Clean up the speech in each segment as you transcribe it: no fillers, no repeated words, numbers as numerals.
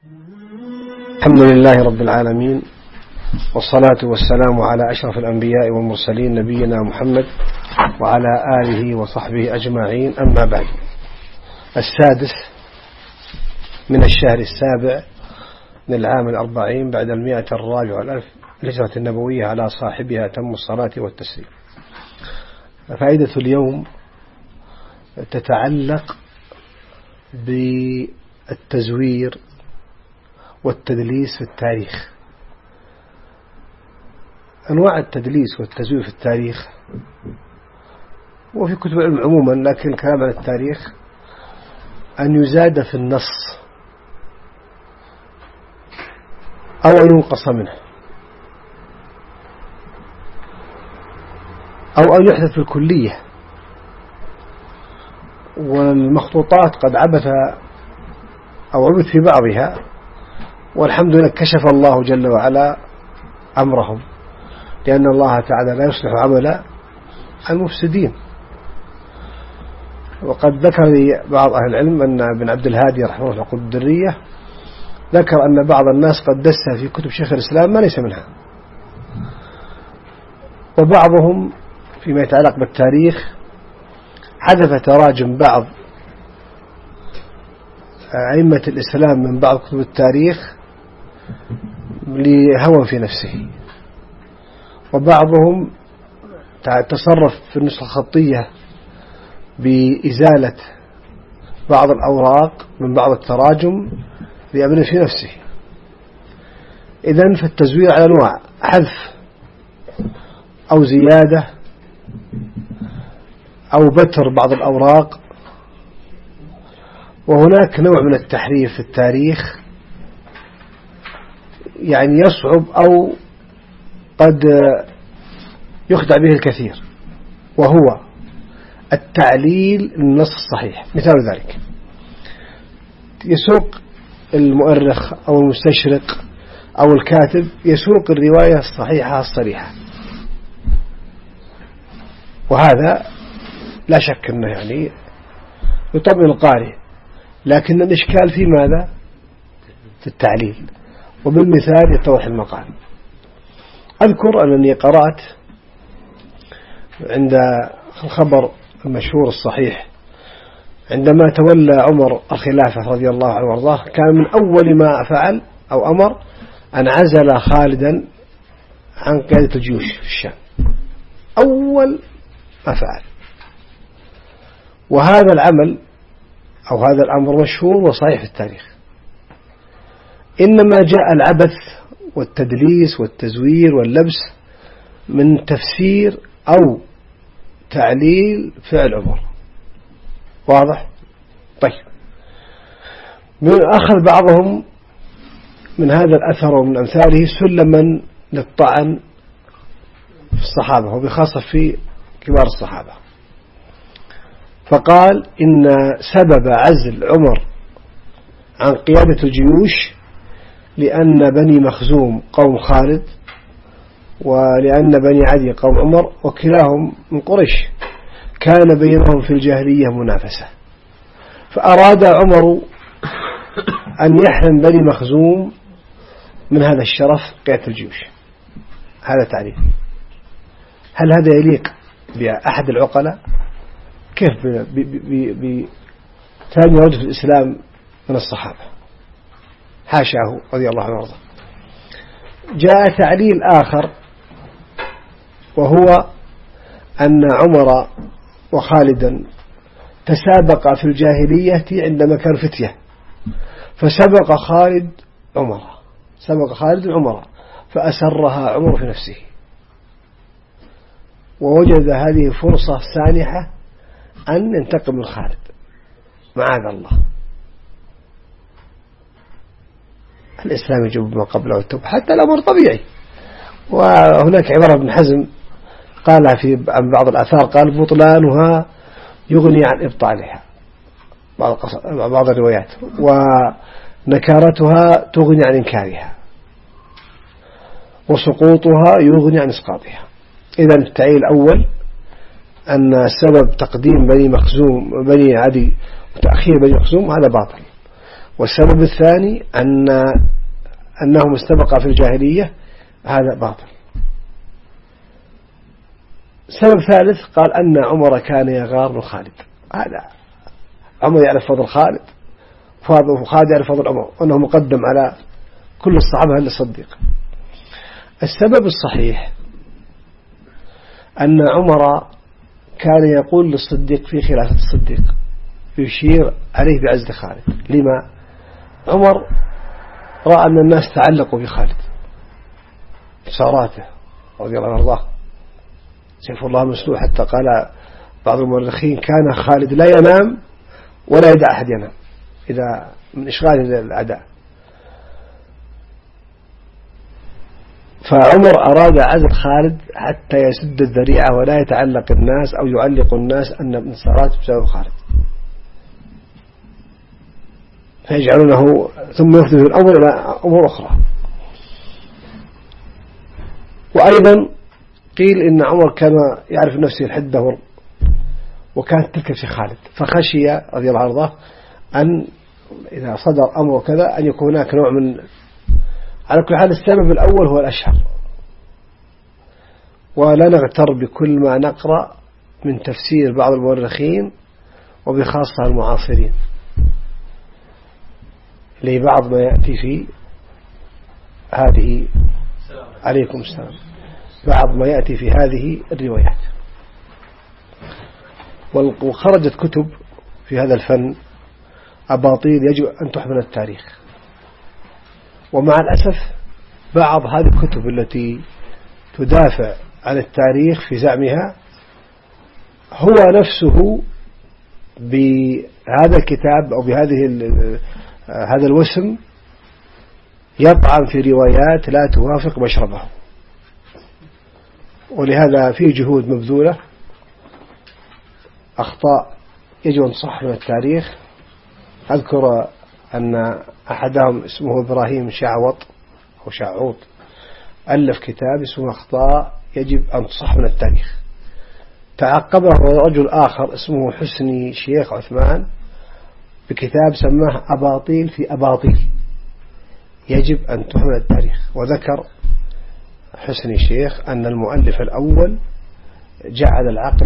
الحمد لله رب العالمين، والصلاة والسلام على أشرف الأنبياء والمرسلين نبينا محمد وعلى آله وصحبه أجمعين. أما بعد، السادس من الشهر السابع من العام 40 بعد 140 الهجرة النبوية على صاحبها تم الصلاة والتسليم. فائدة اليوم تتعلق بالتزوير والتدليس في التاريخ. أنواع التدليس والتزوير في التاريخ وفي كتب العلم عموما، لكن الكلام عن التاريخ أن يزاد في النص أو أن ينقص منه أو أن يحدث في الكلية. والمخطوطات قد عبث أو عبث في بعضها، والحمد لله كشف الله جل وعلا أمرهم، لأن الله تعالى لا يصلح عمل المفسدين. وقد ذكر لي بعض أهل العلم أن ابن عبد الهادي رحمه الله في العقود الدرية ذكر أن بعض الناس قد دس في كتب شيخ الإسلام ما ليس منها، وبعضهم فيما يتعلق بالتاريخ حذف تراجم بعض أئمة الإسلام من بعض كتب التاريخ لهوى في نفسه، وبعضهم تصرف في النسخة الخطية بإزالة بعض الأوراق من بعض التراجم لأمن في نفسه. إذن فالتزوير على أنواع: حذف أو زيادة أو بتر بعض الأوراق. وهناك نوع من التحريف في التاريخ يعني يصعب أو قد يخدع به الكثير، وهو التعليل للنص الصحيح. مثال ذلك: يسوق المؤرخ أو المستشرق أو الكاتب يسوق الرواية الصحيحة الصريحة، وهذا لا شك أنه يعني يطمئن القارئ، لكن الإشكال في ماذا؟ في التعليل. وبالمثال يتضح المقال. أذكر أنني قرأت عند الخبر المشهور الصحيح عندما تولى عمر الخلافة رضي الله عنه وارضاه، كان من أول ما فعل أو أمر أن عزل خالدا عن قيادة الجيوش في الشام. أول ما فعل. وهذا العمل أو هذا الأمر مشهور وصحيح في التاريخ، إنما جاء العبث والتدليس والتزوير واللبس من تفسير أو تعليل فعل عمر. واضح؟ طيب، أخذ بعضهم من هذا الأثر ومن أمثاله سلما للطعن في الصحابة، وبخاصة في كبار الصحابة. فقال إن سبب عزل عمر عن قيادة الجيوش لأن بني مخزوم قوم خالد، ولأن بني عدي قوم عمر، وكلاهم من قريش، كان بينهم في الجاهلية منافسة، فأراد عمر أن يحرم بني مخزوم من هذا الشرف قيادة الجيوش. هذا تعريف. هل هذا يليق بأحد العقلاء؟ كيف ثاني رجل في الإسلام من الصحابة؟ حاشاه رضي الله عنه وارضاه. جاء تعليل آخر، وهو أن عمر وخالدا تسابقا في الجاهلية عندما كان فتية، فسبق خالد عمر فأسرها عمر في نفسه، ووجد هذه فرصة سانحة أن ينتقم من خالد، معاذ الله. الإسلام يجب ما قبله التوبة، حتى الأمر طبيعي. وهناك عبارة ابن حزم قالها عن بعض الآثار، قال: بطلانها يغني عن إبطالها، بعض الروايات، ونكارتها تغني عن إنكارها، وسقوطها يغني عن إسقاطها. إذن التعليل الأول أن سبب تقديم بني عدي وتأخير بني مخزوم هذا باطل. والسبب الثاني أنه استبق في الجاهلية، هذا باطل. سبب ثالث قال أن عمر كان يغار من خالد، هذا عمر يعرف فضل خالد وخالد يعرف فضل عمر وأنه مقدم على كل الصحابة إلا الصديق. السبب الصحيح أن عمر كان يقول للصديق في خلافة الصديق، يشير عليه بعزل خالد. لما؟ عمر رأى أن الناس تعلقوا بخالد صاراته رضي الله عنه، سيف الله مسلوح، حتى قال بعض المؤرخين كان خالد لا ينام ولا يدع أحد ينام إذا من إشغال الأعداء. فعمر أراد عزل خالد حتى يسد الذريعة ولا يتعلق الناس أو يعلق الناس أن انتصارات بسبب خالد، فيجعلونه ثم يخذف الأمر إلى أمور أخرى. وأيضا قيل إن عمر كان يعرف نفسه الحدة وكانت تلك في خالد، فخشي رضي الله عنه أن إذا صدر أمر كذا أن يكون هناك نوع من، على كل حال السبب الأول هو الأشهر، ولا نغتر بكل ما نقرأ من تفسير بعض المؤرخين وبخاصة المعاصرين لبعض ما يأتي في هذه، عليكم السلام، بعض ما يأتي في هذه الروايات. وخرجت كتب في هذا الفن أباطيل يجب أن تحمل التاريخ، ومع الأسف بعض هذه الكتب التي تدافع عن التاريخ في زعمها هو نفسه بهذا الكتاب أو بهذه هذا الوسم يطعن في روايات لا توافق مشربه. ولهذا في جهود مبذولة، أخطاء يجب أن تصح من التاريخ. أذكر أن أحدهم اسمه إبراهيم شعوط أو شعوط ألف كتاب اسمه أخطاء يجب أن تصح من التاريخ. تعقبه رجل آخر اسمه حسني شيخ عثمان بكتاب سماه أباطيل في أباطيل يجب أن تحمل التاريخ. وذكر حسني شيخ أن المؤلف الأول جعل العقل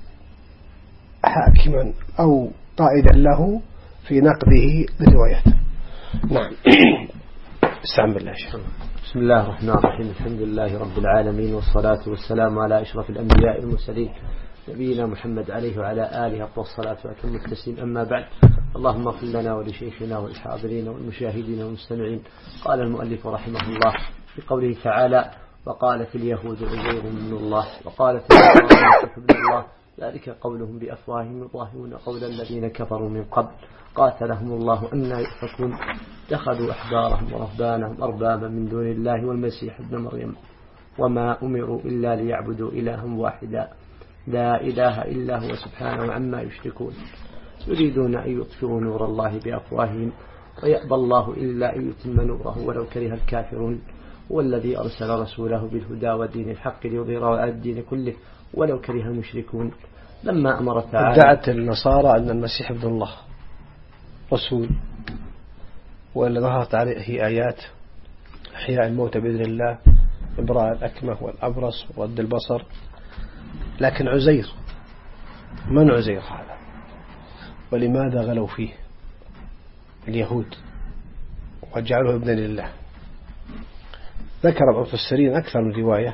حاكما أو قائدا له في نقده للروايات. نعم. استعن بالله. بسم الله الرحمن الرحيم. الحمد لله رب العالمين، والصلاة والسلام على أشرف الأنبياء المرسلين نبينا محمد عليه وعلى آله أفضل الصلاة وأتم التسليم. أما بعد، اللهم اغفر لنا ولشيخنا والحاضرين والمشاهدين والمستمعين. قال المؤلف رحمه الله في قوله تعالى: وقالت اليهود عزير ابن الله وقالت النصارى ابن الله ذلك قولهم بأفواههم يضاهئون قول الذين كفروا من قبل قاتلهم الله أن يؤفكون اتخذوا أحبارهم ورهبانهم أربابا من دون الله والمسيح ابن مريم وما أمروا إلا ليعبدوا إلها واحدا لا إله إلا هو سبحانه عما يشركون يريدون أن يطفئوا نور الله بأفواههم ويأبى الله إلا أن يتم نوره ولو كره الكافرون والذي أرسل رسوله بالهدى ودين الحق ليظهره على الدين كله ولو كره المشركون. لما أمر تعالى ادعت النصارى أن المسيح ابن الله رسول، وأن ظهرت عليه آيات إحياء الموتى بإذن الله، إبراء الأكمه والأبرص ورد البصر. لكن عزير من عزير هذا؟ ولماذا غلوا فيه اليهود وجعلوه ابنا لله؟ ذكر المفسرين أكثر من رواية،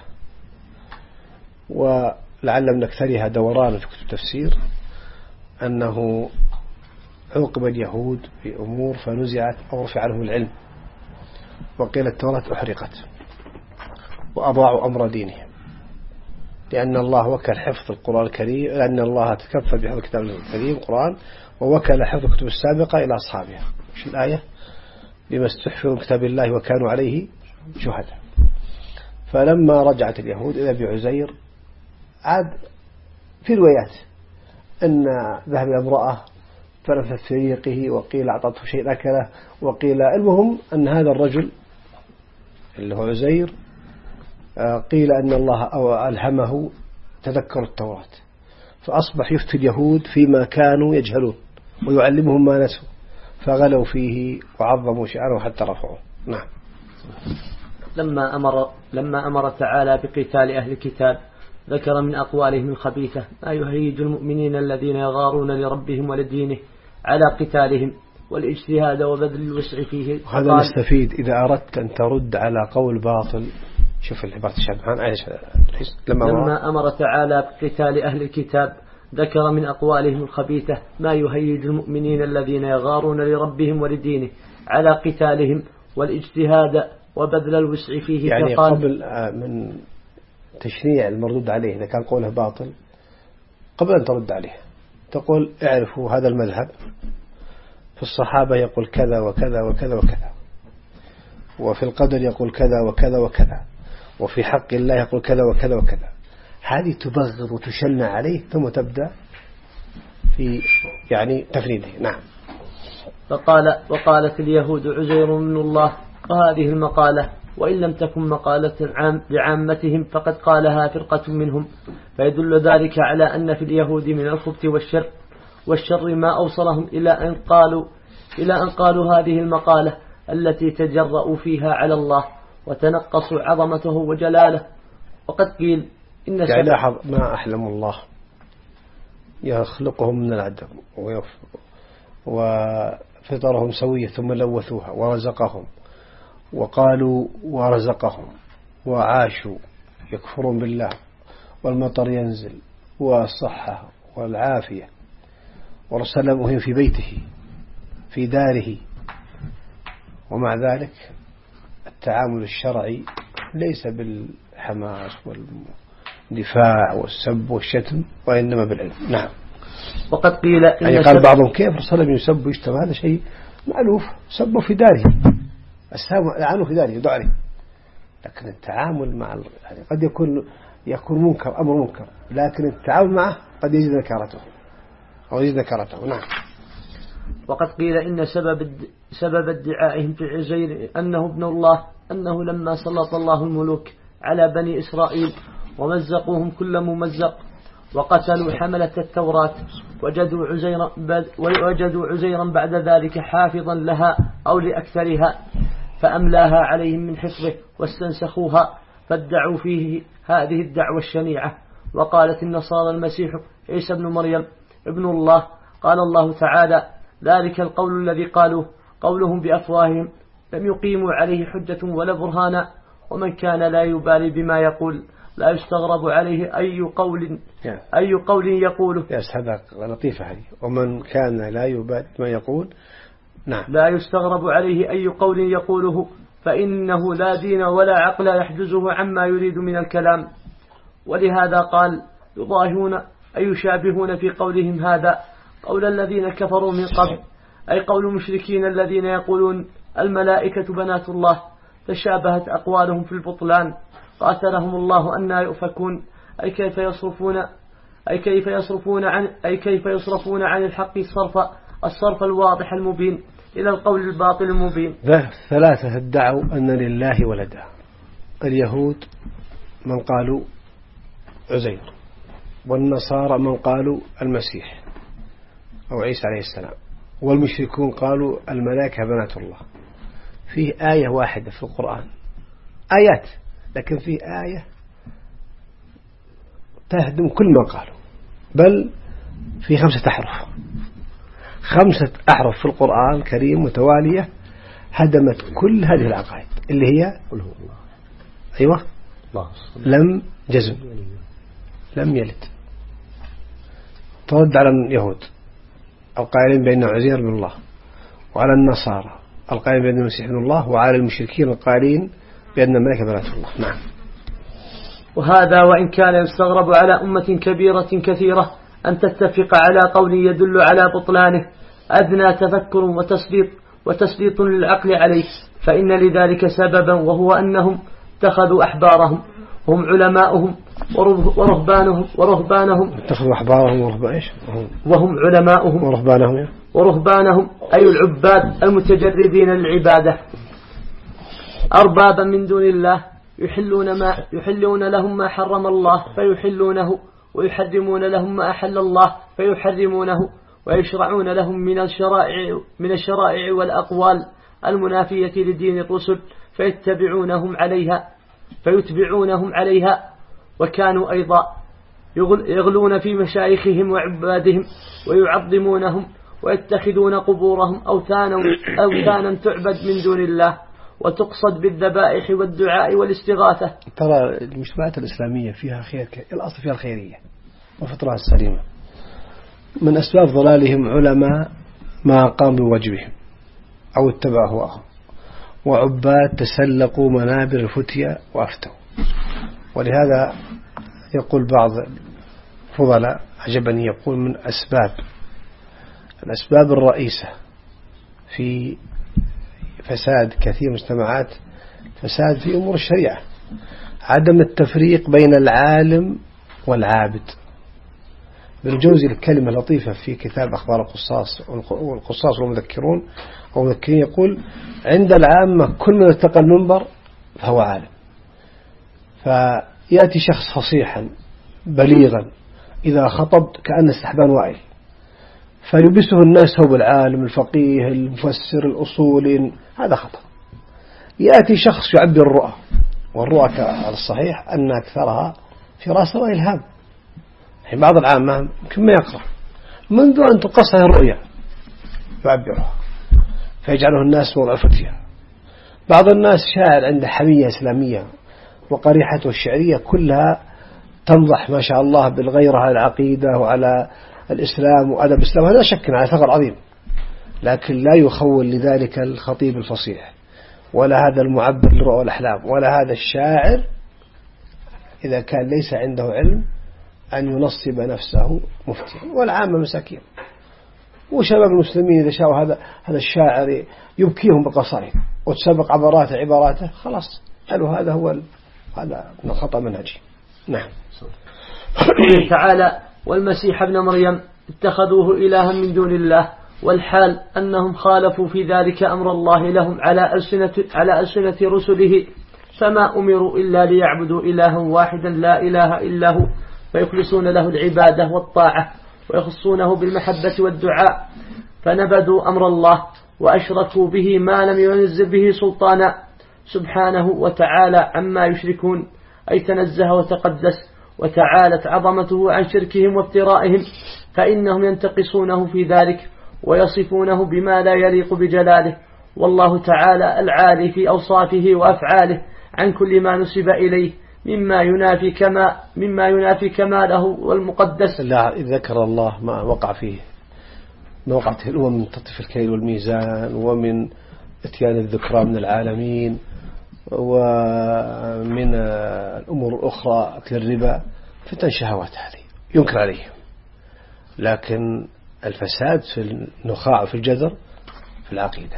ولعل من أكثرها دوران في كتب التفسير أنه عوقب اليهود في أمور فنزعت أو رفع عنهم العلم، وقيل التوراة أحرقت وأضاعوا أمر دينهم، لأن الله وكل حفظ القرآن الكريم، لأن الله تكفل بحفظ الكتاب الكريم القرآن ووكل حفظ الكتب السابقة إلى أصحابها. مش الآية؟ بما استحفظوا كتاب الله وكانوا عليه شهداء. فلما رجعت اليهود إلى بعزير عاد في روايات أن ذهب امرأة فنفت في ريقه، وقيل أعطته شيء أكله، وقيل المهم أن هذا الرجل اللي هو عزير قيل أن الله ألهمه تذكر التوراة، فأصبح يفتي اليهود فيما كانوا يجهلون ويعلمهم ما نسوا، فغلوا فيه وعظموا شعره حتى رفعوه. نعم. لما أمر تعالى بقتال أهل الكتاب ذكر من أقوالهم الخبيثة ما يهيج المؤمنين الذين يغارون لربهم ولدينه على قتالهم والاجتهاد وبذل الوسع فيه. هذا نستفيد إذا أردت أن ترد على قول باطل. شوف العبارة الشابحان لما أمر تعالى بقتال أهل الكتاب ذكر من أقوالهم الخبيثة ما يهيج المؤمنين الذين يغارون لربهم ولدينه على قتالهم والاجتهاد وبذل الوسع فيه. يعني قبل من تشريع المردود عليه إذا كان قوله باطل، قبل أن ترد عليه تقول اعرفوا هذا المذهب في الصحابة يقول كذا وكذا وكذا وكذا، وفي القدر يقول كذا وكذا وكذا، وفي حق الله يقول كذا وكذا وكذا. هذه تبغض وتشنع عليه ثم تبدأ في يعني تفريده. نعم. وقالت اليهود عزير من الله، وهذه المقالة وإن لم تكن مقالة بعامتهم فقد قالها فرقة منهم، فيدل ذلك على أن في اليهود من الخبث والشر ما أوصلهم إلى أن قالوا هذه المقالة التي تجرؤوا فيها على الله وتنقصوا عظمته وجلاله. وقد قيل إن يعني لاحظ ما أحلم الله يخلقهم من العدم وفطرهم سوية ثم لوثوها ورزقهم، وقالوا ورزقهم وعاشوا يكفرون بالله، والمطر ينزل والصحة والعافية، ورسلهم في بيته في داره. ومع ذلك التعامل الشرعي ليس بالحماس والدفاع والسب والشتم، وإنما بالعلم. نعم. وقد قيل يعني قال بعضهم كيف رسلهم يسب ويشتم، هذا شيء معلوف، سبوا في داره، السلام في داره يدعو عليه. لكن التعامل مع يعني قد يكون منكر، أمر منكر، لكن التعامل معه قد يجد نكرته. نعم. وقد قيل إن سبب ادعائهم في عزير أنه ابن الله أنه لما سلط الله الملوك على بني إسرائيل ومزقوهم كل ممزق وقتلوا حملة التوراة وجدوا عزيرا بعد ذلك حافظا لها أو لأكثرها فأملاها عليهم من حفظه واستنسخوها، فادعوا فيه هذه الدعوة الشنيعة. وقالت النصارى المسيح عيسى ابن مريم ابن الله. قال الله تعالى ذلك القول الذي قالوه قولهم بأفواههم لم يقيموا عليه حجة ولا برهانا، ومن كان لا يبالي بما يقول لا يستغرب عليه أي قول يقوله. هذا لطيفة هذه. ومن كان لا يبالي بما يقول. نعم. لا يستغرب عليه أي قول يقوله، فإنه لا دين ولا عقل يحجزه عما يريد من الكلام. ولهذا قال يضاهون أي يشابهون في قولهم هذا قول الذين كفروا من قبل، أي قول المشركين الذين يقولون الملائكة بنات الله، تشابهت أقوالهم في البطلان قاتلهم الله أن يؤفكون. أي كيف يصرفون عن الحق الصرف الواضح المبين إلى القول الباطل المبين. ثلاثة ادعوا أن لله ولدا، اليهود من قالوا عزير، والنصارى من قالوا المسيح أو عيسى عليه السلام، والمشركون قالوا الملائكة بنات الله. فيه آية واحدة في القرآن، آيات، لكن فيه آية تهدم كل ما قالوا، بل في 5 أحرف، 5 أحرف في القرآن الكريم متوالية هدمت كل هذه العقائد اللي هي أيوة لم جزم لم يلد. ترد على اليهود القائلين بأن عزير بن الله، وعلى النصارى القائلين بأن المسيح بن الله، وعلى المشركين القائلين بأن الملائكة بنات الله. نعم. وهذا وإن كان يستغرب على أمة كبيرة كثيرة أن تتفق على قول يدل على بطلانه، أدنى تفكر وتسليط للعقل عليه، فإن لذلك سببا، وهو أنهم اتخذوا أحبارهم هم علماؤهم ورهبانهم اتخذوا أحبارهم وهم علماؤهم ورهبانهم أي العباد المتجردين للعبادة أربابا من دون الله، يحلون لهم ما حرم الله فيحلونه، ويحرمون لهم ما أحل الله فيحرمونه، ويشرعون لهم من الشرائع والأقوال المنافية لدين الرسل فيتبعونهم عليها. وكانوا أيضا يغلون في مشايخهم وعبادهم ويعظمونهم ويتخذون قبورهم أوثانا تعبد من دون الله وتقصد بالذبائح والدعاء والاستغاثة. ترى المجتمعات الإسلامية فيها خير، الأصل فيها الخيرية وفطرها السليمة. من أسباب ضلالهم علماء ما قاموا بواجبهم أو اتبعوا هواهم، وعباد تسلقوا منابر الفتية وأفتوا. ولهذا يقول بعض فضلاء عجبني، يقول من الأسباب الرئيسة في فساد كثير مجتمعات، فساد في أمور الشريعة، عدم التفريق بين العالم والعابد. ابن الجوزي الكلمة لطيفة في كتاب أخبار القصاص، والقصاص والمذكرون أو مذكرين، يقول عند العامة كل من اتقى المنبر فهو عالم. فيأتي شخص فصيحا بليغا إذا خطب كأن استحبان وائل، فيلبسه الناس ثوب العالم الفقيه المفسر الأصولي، هذا خطأ. يأتي شخص يعبر الرؤى، والرؤى على الصحيح أن أكثرها فراسة وإلهام. يعني بعض العامة يمكن ما يقرأ، منذ أن تقص الرؤيا يعبرها فيجعله الناس موضع فتية. بعض الناس شاعر عنده حمية إسلامية وقريحته الشعرية كلها تنضح ما شاء الله بالغيرة على العقيدة وعلى الإسلام وأدب الإسلام، هذا شك على ثغر عظيم، لكن لا يخول لذلك الخطيب الفصيح ولا هذا المعبر لرؤى الأحلام ولا هذا الشاعر إذا كان ليس عنده علم أن ينصب نفسه مفتيا. والعامة مساكين، وشباب المسلمين إذا شاءوا هذا الشاعر يبكيهم بقصائد وتسبق عباراته خلاص قالوا هذا من الخطأ منهجي. نعم. تعالى: والمسيح ابن مريم اتخذوه إلها من دون الله، والحال أنهم خالفوا في ذلك أمر الله لهم على ألسنة رسله، فما أمروا إلا ليعبدوا إلها واحدا لا إله إلا هو، فيخلصون له العبادة والطاعة ويخصونه بالمحبة والدعاء، فنبذوا أمر الله وأشركوا به ما لم ينزل به سلطانا سبحانه وتعالى عما يشركون، أي تنزه وتقدس وتعالت عظمته عن شركهم وافترائهم، فإنهم ينتقصونه في ذلك ويصفونه بما لا يليق بجلاله، والله تعالى العالي في أوصافه وأفعاله عن كل ما نسب إليه مما ينافي كماله والمقدس. لا ذكر الله ما وقع فيه، ما وقعت فيه الأمم من تطفيف الكيل والميزان، ومن اتيان الذكرى من العالمين، ومن الأمور الأخرى أكل الربا، فتن شهوات هذه ينكر عليهم. لكن الفساد في النخاع وفي الجذر في العقيدة،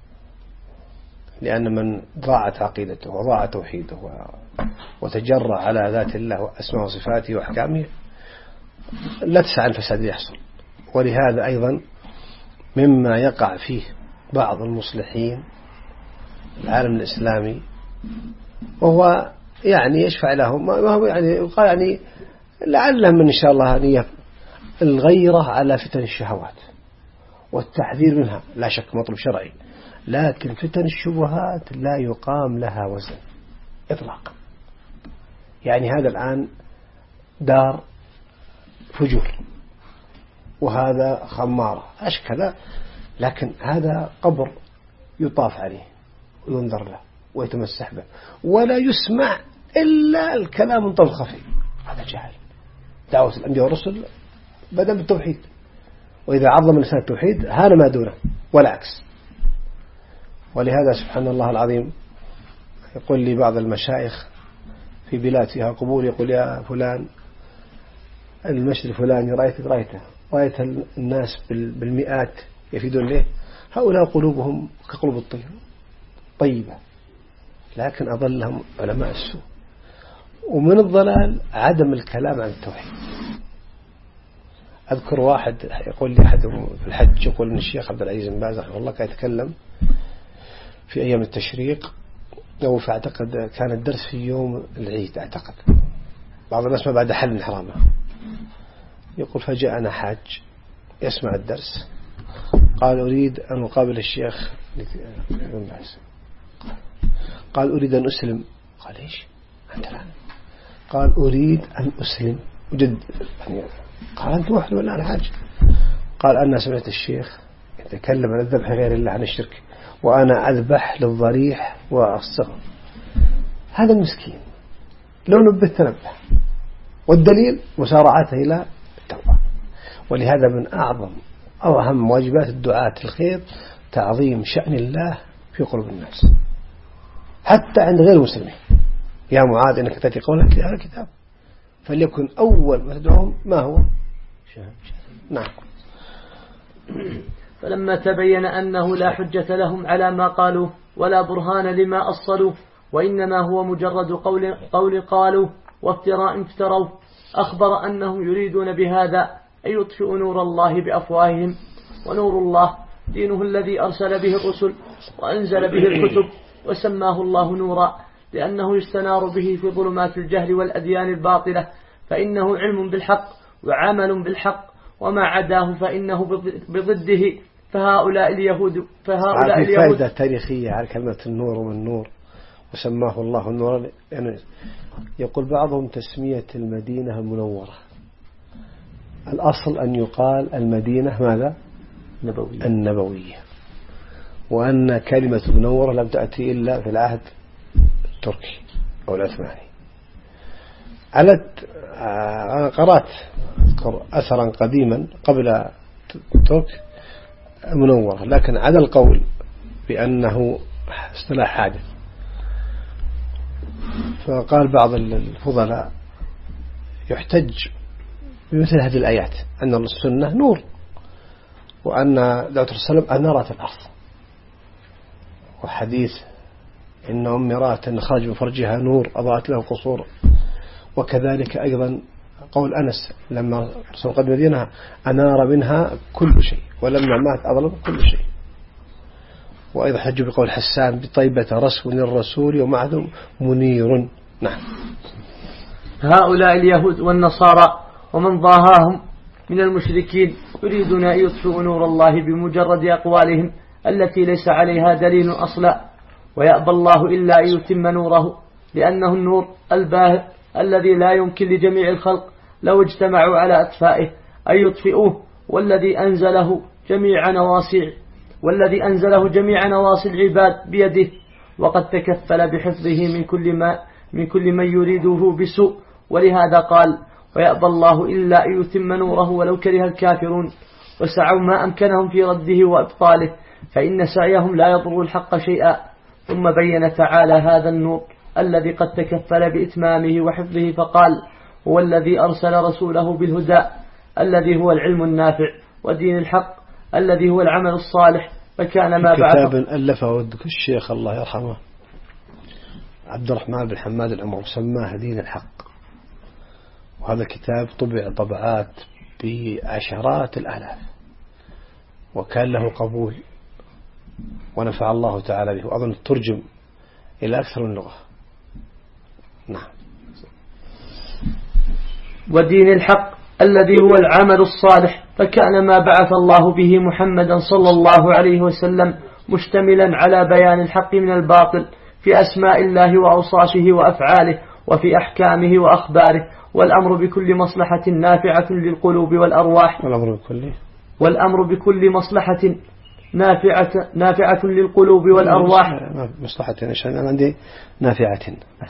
لأن من ضاعت عقيدته وضاع توحيده وتجرى على ذات الله وأسماء وصفاته وأحكامه لا تسعى الفساد يحصل. ولهذا أيضا مما يقع فيه بعض المصلحين العالم الإسلامي، وهو يعني يشفع لهم، ما هو يعني لعلهم إن شاء الله نية الغيرة على فتن الشهوات والتحذير منها، لا شك مطلب شرعي، لكن فتن الشبهات لا يقام لها وزن إطلاقا. يعني هذا الآن دار فجور، وهذا خمارة أشكال، لكن هذا قبر يطاف عليه وينظر له ويتمسح به ولا يسمع إلا الكلام من طرف خفي. هذا جهل. دعوة الأنبياء والرسل بدأ بالتوحيد، وإذا عظم الإنسان التوحيد هان ما دونه ولا عكس. ولهذا سبحان الله العظيم يقول لي بعض المشايخ في بلاد فيها قبور، يقول يا فلان المشهد الفلاني رأيت الناس بالمئات يفيدون له، هؤلاء قلوبهم كقلوب الطير طيبة، لكن أضلهم علماء السوء. ومن الضلال عدم الكلام عن التوحيد. أذكر واحد يقول لي أحد في الحج، يقول إن الشيخ عبد العزيز بن باز رحمه الله كان يتكلم في أيام التشريق، أو فأعتقد كان الدرس في يوم العيد، أعتقد بعض الناس ما بعد حل من حرامه. يقول فجاءنا حاج يسمع الدرس قال أريد أن أقابل الشيخ، قال أريد أن أسلم. قال إيش أنت الآن؟ قال أريد أن أسلم جد. قال أنت واحد ولا أنا حاجة؟ قال أنا سمعت الشيخ يتكلم عن الذبح غير الله، عن الشرك، وأنا أذبح للضريح والصغر. هذا المسكين لو نبه تنبه، والدليل مسارعته إلى التوبة. ولهذا من أعظم أو أهم واجبات الدعاة الخير تعظيم شأن الله في قلوب الناس حتى عند غير المسلمين. يا معاذ إنك تأتي قولك هذا الكتاب، فليكن أول ما تدعوهم ما هو نعم. فلما تبين أنه لا حجة لهم على ما قالوا ولا برهان لما أصلوا، وإنما هو مجرد قول قالوا وافتراء افتروا، أخبر أنهم يريدون بهذا أن يطفئوا نور الله بأفواههم، ونور الله دينه الذي أرسل به الرسل وأنزل به الكتب، وسماه الله نورا لأنه يستنار به في ظلمات الجهل والأديان الباطلة، فإنه علم بالحق وعمل بالحق، وما عداه فإنه بضده. فهؤلاء اليهود فائدة تاريخية على كلمة النور ومن نور وسماه الله نورا، يعني يقول بعضهم تسمية المدينة المنورة، الأصل أن يقال المدينة ماذا؟ النبوية، وأن كلمة منورة لم تأتي إلا في العهد التركي أو العثماني. أنا قرأت أثرا قديما قبل الترك منورة، لكن على القول بأنه اصطلاح حادث. فقال بعض الفضلاء يحتج بمثل هذه الآيات أن السنة نور، وأن دعوة الرسول أنارت الأرض، وحديث إن أم امرأة خرج من فرجها نور أضاءت له قصور. وكذلك أيضا قول أنس لما رسول قد مدينة أنار منها كل شيء، ولما مات أظلم كل شيء. وأيضا حج بقول حسان بطيبة رسول الرسول ومعه منير. نعم. هؤلاء اليهود والنصارى ومن ضاهاهم من المشركين يريدون أن يطفئوا نور الله بمجرد أقوالهم التي ليس عليها دليل أصلا، ويأبى الله إلا أن يتم نوره، لأنه النور الباهر الذي لا يمكن لجميع الخلق لو اجتمعوا على أطفائه أن يطفئوه، والذي أنزله جميع نواصي العباد بيده، وقد تكفل بحفظه من كل من يريده بسوء. ولهذا قال ويأبى الله إلا أن يتم نوره ولو كره الكافرون، وسعوا ما أمكنهم في رده وإبطاله، فإن سعيهم لا يضر الحق شيئا. ثم بين تعالى هذا النور الذي قد تكفل بإتمامه وحفظه، فقال هو الذي أرسل رسوله بالهدى الذي هو العلم النافع، ودين الحق الذي هو العمل الصالح، فكان ما بعث. كتاب ألفه الشيخ الله يرحمه عبد الرحمن بن حماد العمر سماه دين الحق، وهذا كتاب طبع طبعات بعشرات الآلاف، وكان له قبول ونفع الله تعالى به، وأظن ترجم إلى أكثر من لغة. نعم. ودين الحق الذي هو العمل الصالح، فكان ما بعث الله به محمدا صلى الله عليه وسلم مشتملا على بيان الحق من الباطل في أسماء الله وأوصافه وأفعاله وفي أحكامه وأخباره، والأمر بكل مصلحة نافعة للقلوب والأرواح، والأمر بكل مصلحة نافعة للقلوب والأرواح، مصلحة أنا عندي نافعة،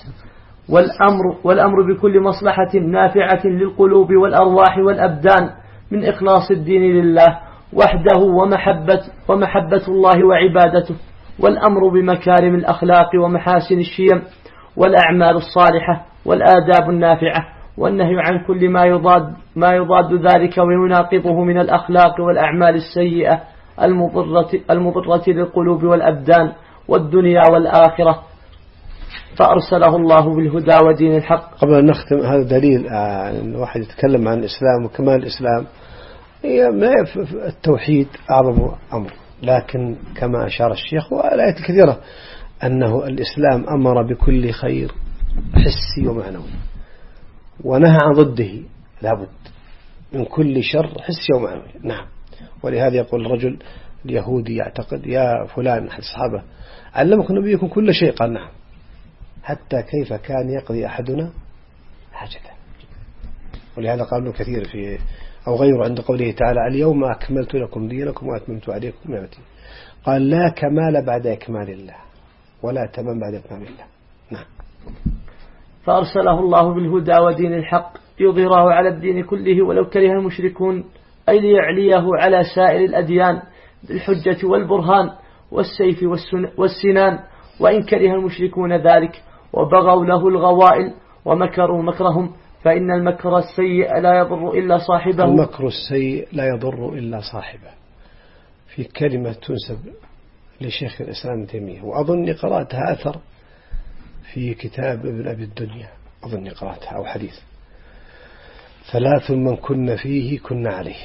والأمر بكل مصلحة نافعة للقلوب والأرواح والأبدان من إخلاص الدين لله وحده ومحبة الله وعبادته، والأمر بمكارم الأخلاق ومحاسن الشيم والأعمال الصالحة والآداب النافعة، والنهي عن كل ما يضاد ذلك ويناقضه من الأخلاق والأعمال السيئة المضرة للقلوب والأبدان والدنيا والآخرة، فأرسله الله بالهدى ودين الحق. قبل أن نختم، هذا دليل الواحد يتكلم عن الإسلام وكمال الإسلام، هي التوحيد أعظم أمر، لكن كما أشار الشيخ والآيات الكثيرة أنه الإسلام أمر بكل خير حسي ومعنوي، ونهى عن ضده، لابد من كل شر حسي ومعنوي. نعم. ولهذا يقول الرجل اليهودي يعتقد يا فلان أحد الصحابة علمكم نبيكم كل شيء؟ قال نعم، حتى كيف كان يقضي أحدنا حاجته. ولهذا قال ابن كثير في أو غيره عند قوله تعالى اليوم أكملت لكم دينكم وأتممت عليكم نعمتي، قال لا كمال بعد إكمال الله ولا تمام بعد إتمام الله. نعم. فأرسله الله بالهدى ودين الحق يظهره على الدين كله ولو كره المشركون، أي ليعليه على سائر الأديان بالحجة والبرهان والسيف والسنان. وإن كره المشركون ذلك وبغوا له الغوائل ومكروا مكرهم فإن المكر السيء لا يضر إلا صاحبه. المكر السيء لا يضر إلا صاحبه، في كلمة تنسب لشيخ الإسلام ابن تيمية، وأظن قرأتها أثر في كتاب ابن أبي الدنيا، أظن قرأتها أو حديث: ثلاث من كن فيه كن عليه: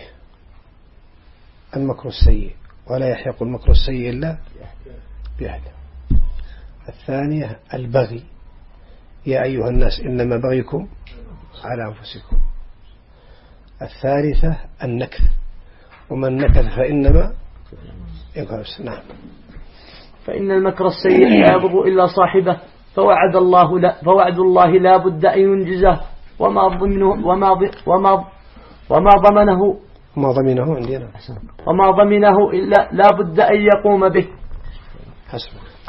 المكر السيء، ولا يحيق المكر السيء إلا بأهله. الثانية البغي: يا أيها الناس إنما بغيكم على أنفسكم. الثالثة النكث: ومن نكث فإنما يكفر. نعم. فإن المكر السيء لا يضر إلا صاحبه، فوعد الله لا بد أن ينجزه، وما ضمنه إلا لا بد أن يقوم به. حسب.